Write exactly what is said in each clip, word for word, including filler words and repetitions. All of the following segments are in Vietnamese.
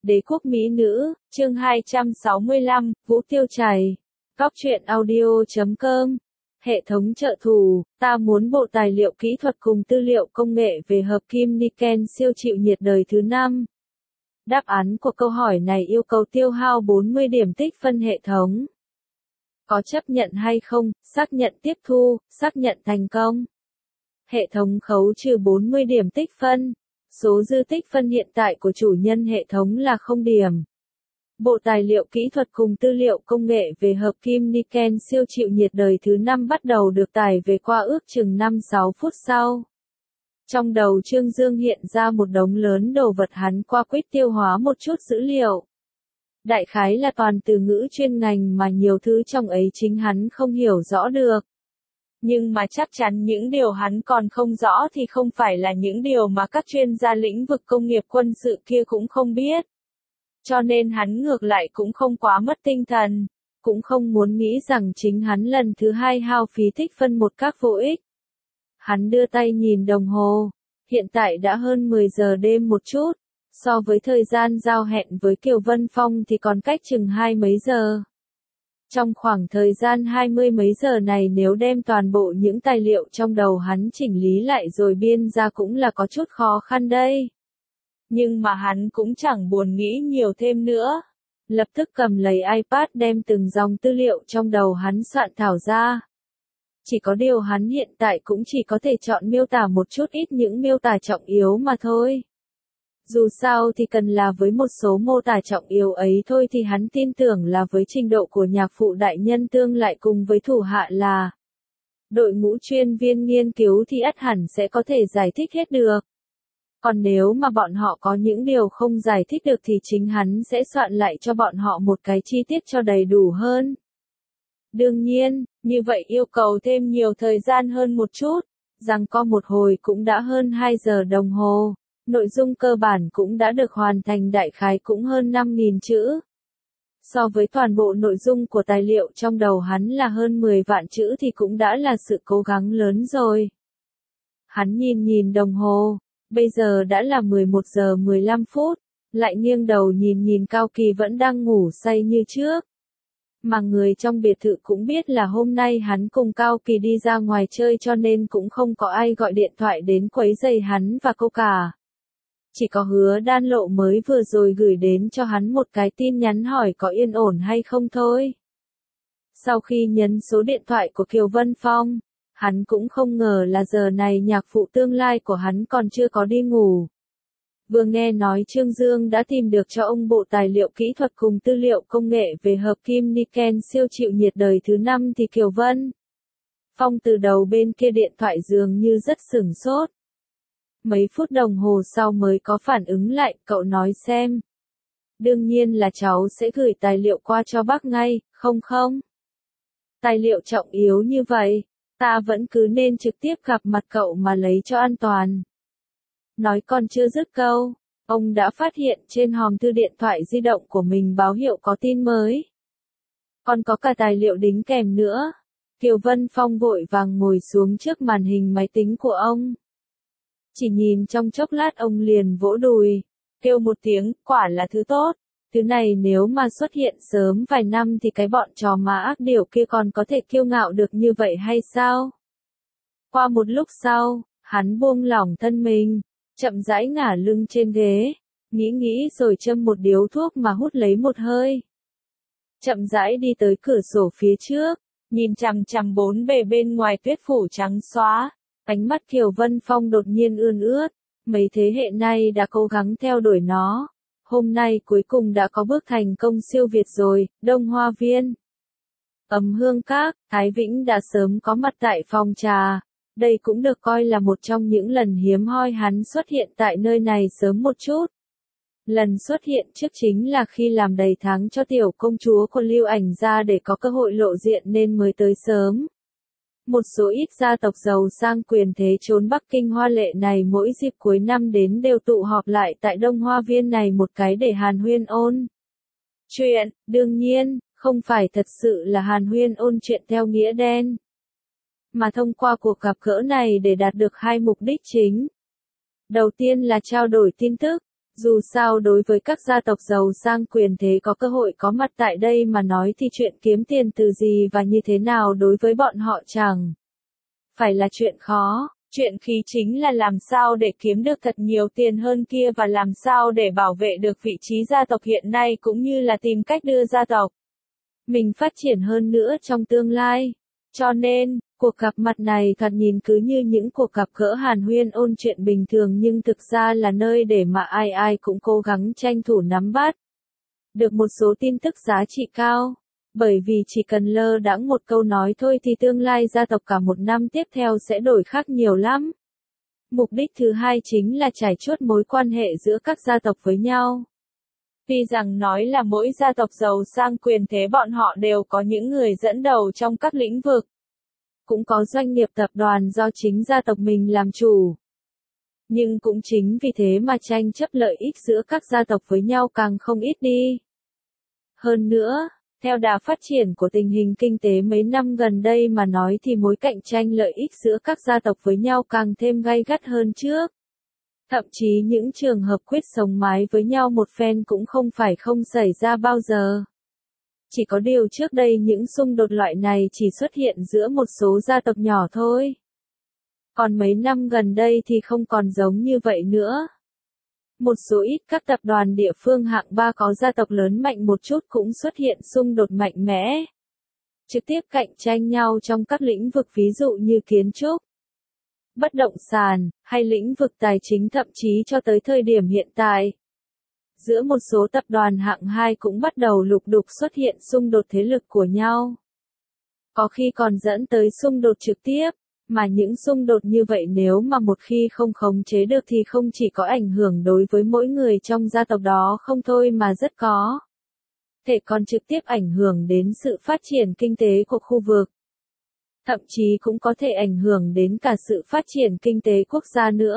Đế quốc mỹ nữ, chương hai trăm sáu mươi lăm, Vũ Tiêu Chảy. Góc truyện audio chấm com. Hệ thống trợ thủ, ta muốn bộ tài liệu kỹ thuật cùng tư liệu công nghệ về hợp kim Niken siêu chịu nhiệt đời thứ năm. Đáp án của câu hỏi này yêu cầu tiêu hao bốn mươi điểm tích phân hệ thống. Có chấp nhận hay không? Xác nhận tiếp thu, xác nhận thành công. Hệ thống khấu trừ bốn mươi điểm tích phân. Số dư tích phân hiện tại của chủ nhân hệ thống là không điểm. Bộ tài liệu kỹ thuật cùng tư liệu công nghệ về hợp kim Niken siêu chịu nhiệt đời thứ năm bắt đầu được tải về qua ước chừng năm sáu phút sau. Trong đầu Trương Dương hiện ra một đống lớn đồ vật hắn qua quýt tiêu hóa một chút dữ liệu. Đại khái là toàn từ ngữ chuyên ngành mà nhiều thứ trong ấy chính hắn không hiểu rõ được. Nhưng mà chắc chắn những điều hắn còn không rõ thì không phải là những điều mà các chuyên gia lĩnh vực công nghiệp quân sự kia cũng không biết. Cho nên hắn ngược lại cũng không quá mất tinh thần, cũng không muốn nghĩ rằng chính hắn lần thứ hai hao phí tích phân một cách vô ích. Hắn đưa tay nhìn đồng hồ, hiện tại đã hơn mười giờ đêm một chút, so với thời gian giao hẹn với Kiều Vân Phong thì còn cách chừng hai mấy giờ. Trong khoảng thời gian hai mươi mấy giờ này nếu đem toàn bộ những tài liệu trong đầu hắn chỉnh lý lại rồi biên ra cũng là có chút khó khăn đây. Nhưng mà hắn cũng chẳng buồn nghĩ nhiều thêm nữa. Lập tức cầm lấy iPad đem từng dòng tư liệu trong đầu hắn soạn thảo ra. Chỉ có điều hắn hiện tại cũng chỉ có thể chọn miêu tả một chút ít những miêu tả trọng yếu mà thôi. Dù sao thì cần là với một số mô tả trọng yếu ấy thôi thì hắn tin tưởng là với trình độ của nhạc phụ đại nhân tương lại cùng với thủ hạ là đội ngũ chuyên viên nghiên cứu thì ắt hẳn sẽ có thể giải thích hết được. Còn nếu mà bọn họ có những điều không giải thích được thì chính hắn sẽ soạn lại cho bọn họ một cái chi tiết cho đầy đủ hơn. Đương nhiên, như vậy yêu cầu thêm nhiều thời gian hơn một chút, rằng có một hồi cũng đã hơn hai giờ đồng hồ. Nội dung cơ bản cũng đã được hoàn thành đại khái cũng hơn năm nghìn chữ. So với toàn bộ nội dung của tài liệu trong đầu hắn là hơn mười vạn chữ thì cũng đã là sự cố gắng lớn rồi. Hắn nhìn nhìn đồng hồ, bây giờ đã là mười một giờ mười lăm phút, lại nghiêng đầu nhìn nhìn Cao Kỳ vẫn đang ngủ say như trước. Mà người trong biệt thự cũng biết là hôm nay hắn cùng Cao Kỳ đi ra ngoài chơi cho nên cũng không có ai gọi điện thoại đến quấy rầy hắn và cô cả. Chỉ có Hứa Đan Lộ mới vừa rồi gửi đến cho hắn một cái tin nhắn hỏi có yên ổn hay không thôi. Sau khi nhấn số điện thoại của Kiều Vân Phong, hắn cũng không ngờ là giờ này nhạc phụ tương lai của hắn còn chưa có đi ngủ. Vừa nghe nói Trương Dương đã tìm được cho ông bộ tài liệu kỹ thuật cùng tư liệu công nghệ về hợp kim Niken siêu chịu nhiệt đời thứ năm thì Kiều Vân Phong từ đầu bên kia điện thoại dường như rất sửng sốt. Mấy phút đồng hồ sau mới có phản ứng lại, cậu nói xem. Đương nhiên là cháu sẽ gửi tài liệu qua cho bác ngay, không không? Tài liệu trọng yếu như vậy, ta vẫn cứ nên trực tiếp gặp mặt cậu mà lấy cho an toàn. Nói còn chưa dứt câu, ông đã phát hiện trên hòm thư điện thoại di động của mình báo hiệu có tin mới. Còn có cả tài liệu đính kèm nữa. Kiều Vân Phong vội vàng ngồi xuống trước màn hình máy tính của ông. Chỉ nhìn trong chốc lát ông liền vỗ đùi, kêu một tiếng, quả là thứ tốt. Thứ này nếu mà xuất hiện sớm vài năm thì cái bọn trò má ác điểu kia còn có thể kiêu ngạo được như vậy hay sao? Qua một lúc sau, hắn buông lỏng thân mình, chậm rãi ngả lưng trên ghế, nghĩ nghĩ rồi châm một điếu thuốc mà hút lấy một hơi. Chậm rãi đi tới cửa sổ phía trước, nhìn chằm chằm bốn bề bên ngoài tuyết phủ trắng xóa. Ánh mắt Kiều Vân Phong đột nhiên ươn ướt, mấy thế hệ nay đã cố gắng theo đuổi nó. Hôm nay cuối cùng đã có bước thành công siêu việt rồi, Đông Hoa Viên. Ấm Hương Các, Thái Vĩnh đã sớm có mặt tại phòng trà. Đây cũng được coi là một trong những lần hiếm hoi hắn xuất hiện tại nơi này sớm một chút. Lần xuất hiện trước chính là khi làm đầy tháng cho tiểu công chúa của Lưu Ảnh ra để có cơ hội lộ diện nên mới tới sớm. Một số ít gia tộc giàu sang quyền thế trốn Bắc Kinh hoa lệ này mỗi dịp cuối năm đến đều tụ họp lại tại Đông Hoa Viên này một cái để hàn huyên ôn chuyện, đương nhiên, không phải thật sự là hàn huyên ôn chuyện theo nghĩa đen. Mà thông qua cuộc gặp gỡ này để đạt được hai mục đích chính. Đầu tiên là trao đổi tin tức, Dù sao đối với các gia tộc giàu sang quyền thế có cơ hội có mặt tại đây mà nói thì chuyện kiếm tiền từ gì và như thế nào đối với bọn họ chẳng phải là chuyện khó. Chuyện khí chính là làm sao để kiếm được thật nhiều tiền hơn kia và làm sao để bảo vệ được vị trí gia tộc hiện nay cũng như là tìm cách đưa gia tộc mình phát triển hơn nữa trong tương lai. Cho nên, cuộc gặp mặt này thoạt nhìn cứ như những cuộc gặp gỡ hàn huyên ôn chuyện bình thường nhưng thực ra là nơi để mà ai ai cũng cố gắng tranh thủ nắm bắt được một số tin tức giá trị cao. Bởi vì chỉ cần lơ đãng một câu nói thôi thì tương lai gia tộc cả một năm tiếp theo sẽ đổi khác nhiều lắm. Mục đích thứ hai chính là trải chuốt mối quan hệ giữa các gia tộc với nhau. Tuy rằng nói là mỗi gia tộc giàu sang quyền thế bọn họ đều có những người dẫn đầu trong các lĩnh vực. Cũng có doanh nghiệp tập đoàn do chính gia tộc mình làm chủ. Nhưng cũng chính vì thế mà tranh chấp lợi ích giữa các gia tộc với nhau càng không ít đi. Hơn nữa, theo đà phát triển của tình hình kinh tế mấy năm gần đây mà nói thì mối cạnh tranh lợi ích giữa các gia tộc với nhau càng thêm gay gắt hơn trước. Thậm chí những trường hợp quyết sống mái với nhau một phen cũng không phải không xảy ra bao giờ. Chỉ có điều trước đây những xung đột loại này chỉ xuất hiện giữa một số gia tộc nhỏ thôi. Còn mấy năm gần đây thì không còn giống như vậy nữa. Một số ít các tập đoàn địa phương hạng ba có gia tộc lớn mạnh một chút cũng xuất hiện xung đột mạnh mẽ. Trực tiếp cạnh tranh nhau trong các lĩnh vực ví dụ như kiến trúc, bất động sản, hay lĩnh vực tài chính thậm chí cho tới thời điểm hiện tại. Giữa một số tập đoàn hạng hai cũng bắt đầu lục đục xuất hiện xung đột thế lực của nhau. Có khi còn dẫn tới xung đột trực tiếp, mà những xung đột như vậy nếu mà một khi không khống chế được thì không chỉ có ảnh hưởng đối với mỗi người trong gia tộc đó không thôi mà rất có thể còn trực tiếp ảnh hưởng đến sự phát triển kinh tế của khu vực. Thậm chí cũng có thể ảnh hưởng đến cả sự phát triển kinh tế quốc gia nữa.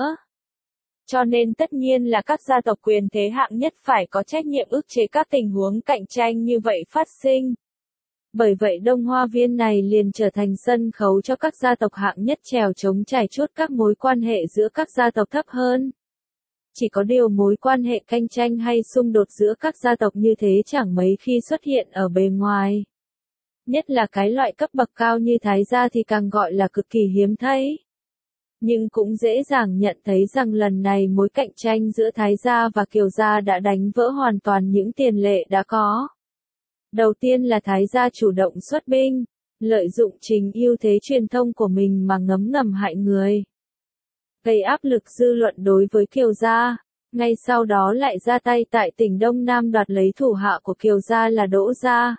Cho nên tất nhiên là các gia tộc quyền thế hạng nhất phải có trách nhiệm ức chế các tình huống cạnh tranh như vậy phát sinh. Bởi vậy Đông Hoa Viên này liền trở thành sân khấu cho các gia tộc hạng nhất trèo chống trải chuốt các mối quan hệ giữa các gia tộc thấp hơn. Chỉ có điều mối quan hệ cạnh tranh hay xung đột giữa các gia tộc như thế chẳng mấy khi xuất hiện ở bề ngoài. Nhất là cái loại cấp bậc cao như Thái gia thì càng gọi là cực kỳ hiếm thấy. Nhưng cũng dễ dàng nhận thấy rằng lần này mối cạnh tranh giữa Thái gia và Kiều gia đã đánh vỡ hoàn toàn những tiền lệ đã có. Đầu tiên là Thái gia chủ động xuất binh, lợi dụng trình ưu thế truyền thông của mình mà ngấm ngầm hại người. Gây áp lực dư luận đối với Kiều gia, ngay sau đó lại ra tay tại tỉnh Đông Nam đoạt lấy thủ hạ của Kiều gia là Đỗ gia.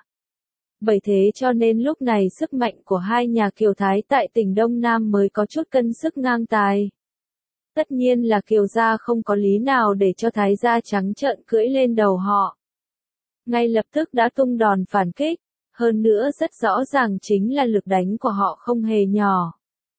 Bởi thế cho nên lúc này sức mạnh của hai nhà Kiều Thái tại tỉnh Đông Nam mới có chút cân sức ngang tài. Tất nhiên là Kiều gia không có lý nào để cho Thái gia trắng trợn cưỡi lên đầu họ. Ngay lập tức đã tung đòn phản kích, hơn nữa rất rõ ràng chính là lực đánh của họ không hề nhỏ.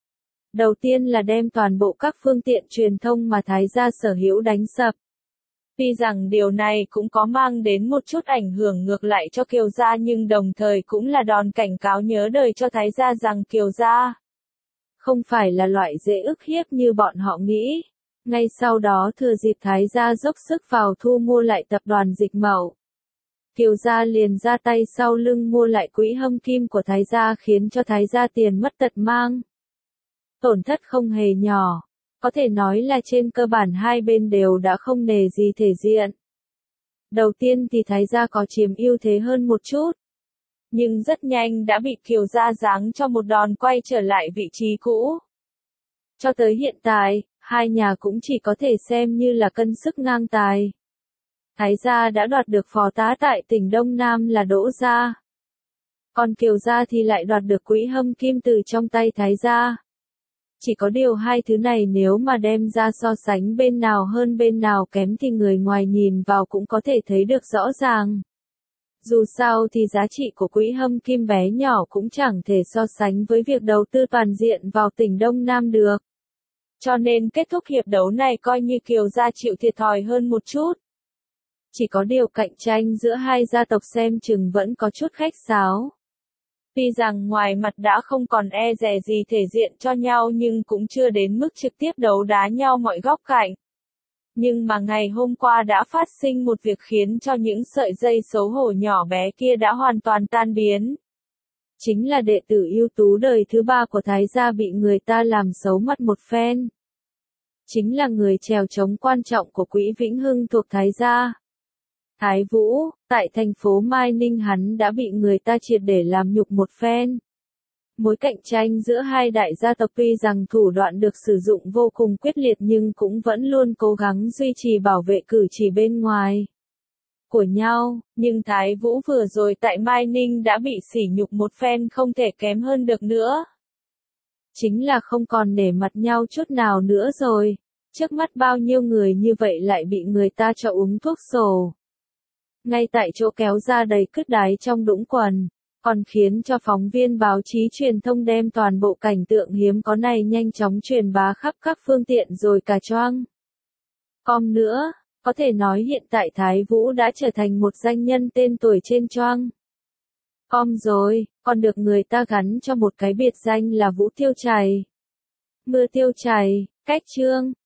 Đầu tiên là đem toàn bộ các phương tiện truyền thông mà Thái gia sở hữu đánh sập. Tuy rằng điều này cũng có mang đến một chút ảnh hưởng ngược lại cho Kiều gia nhưng đồng thời cũng là đòn cảnh cáo nhớ đời cho Thái gia rằng Kiều gia không phải là loại dễ ức hiếp như bọn họ nghĩ. Ngay sau đó thừa dịp Thái gia dốc sức vào thu mua lại tập đoàn Dịch Mậu, Kiều gia liền ra tay sau lưng mua lại quỹ hâm kim của Thái gia khiến cho Thái gia tiền mất tật mang. Tổn thất không hề nhỏ. Có thể nói là trên cơ bản hai bên đều đã không nề gì thể diện. Đầu tiên thì Thái gia có chiếm ưu thế hơn một chút. Nhưng rất nhanh đã bị Kiều gia giáng cho một đòn quay trở lại vị trí cũ. Cho tới hiện tại, hai nhà cũng chỉ có thể xem như là cân sức ngang tài. Thái gia đã đoạt được phó tá tại tỉnh Đông Nam là Đỗ gia. Còn Kiều gia thì lại đoạt được quỹ hâm kim từ trong tay Thái gia. Chỉ có điều hai thứ này nếu mà đem ra so sánh bên nào hơn bên nào kém thì người ngoài nhìn vào cũng có thể thấy được rõ ràng. Dù sao thì giá trị của quỹ hâm kim bé nhỏ cũng chẳng thể so sánh với việc đầu tư toàn diện vào tỉnh Đông Nam được. Cho nên kết thúc hiệp đấu này coi như Kiều gia chịu thiệt thòi hơn một chút. Chỉ có điều cạnh tranh giữa hai gia tộc xem chừng vẫn có chút khách sáo. Tuy rằng ngoài mặt đã không còn e dè gì thể diện cho nhau nhưng cũng chưa đến mức trực tiếp đấu đá nhau mọi góc cạnh. Nhưng mà ngày hôm qua đã phát sinh một việc khiến cho những sợi dây xấu hổ nhỏ bé kia đã hoàn toàn tan biến. Chính là đệ tử ưu tú đời thứ ba của Thái gia bị người ta làm xấu mặt một phen. Chính là người chèo trống quan trọng của Quỹ Vĩnh Hưng thuộc Thái gia. Thái Vũ, tại thành phố Mai Ninh hắn đã bị người ta triệt để làm nhục một phen. Mối cạnh tranh giữa hai đại gia tộc tuy rằng thủ đoạn được sử dụng vô cùng quyết liệt nhưng cũng vẫn luôn cố gắng duy trì bảo vệ cử chỉ bên ngoài của nhau, nhưng Thái Vũ vừa rồi tại Mai Ninh đã bị sỉ nhục một phen không thể kém hơn được nữa. Chính là không còn nể mặt nhau chút nào nữa rồi, trước mắt bao nhiêu người như vậy lại bị người ta cho uống thuốc sổ. Ngay tại chỗ kéo ra đầy cứt đáy trong đũng quần, còn khiến cho phóng viên báo chí truyền thông đem toàn bộ cảnh tượng hiếm có này nhanh chóng truyền bá khắp các phương tiện rồi cả choang com nữa. Có thể nói hiện tại Thái Vũ đã trở thành một danh nhân tên tuổi trên choang com rồi, còn được người ta gắn cho một cái biệt danh là Vũ Tiêu Chảy. Mưa tiêu chảy, cách chương.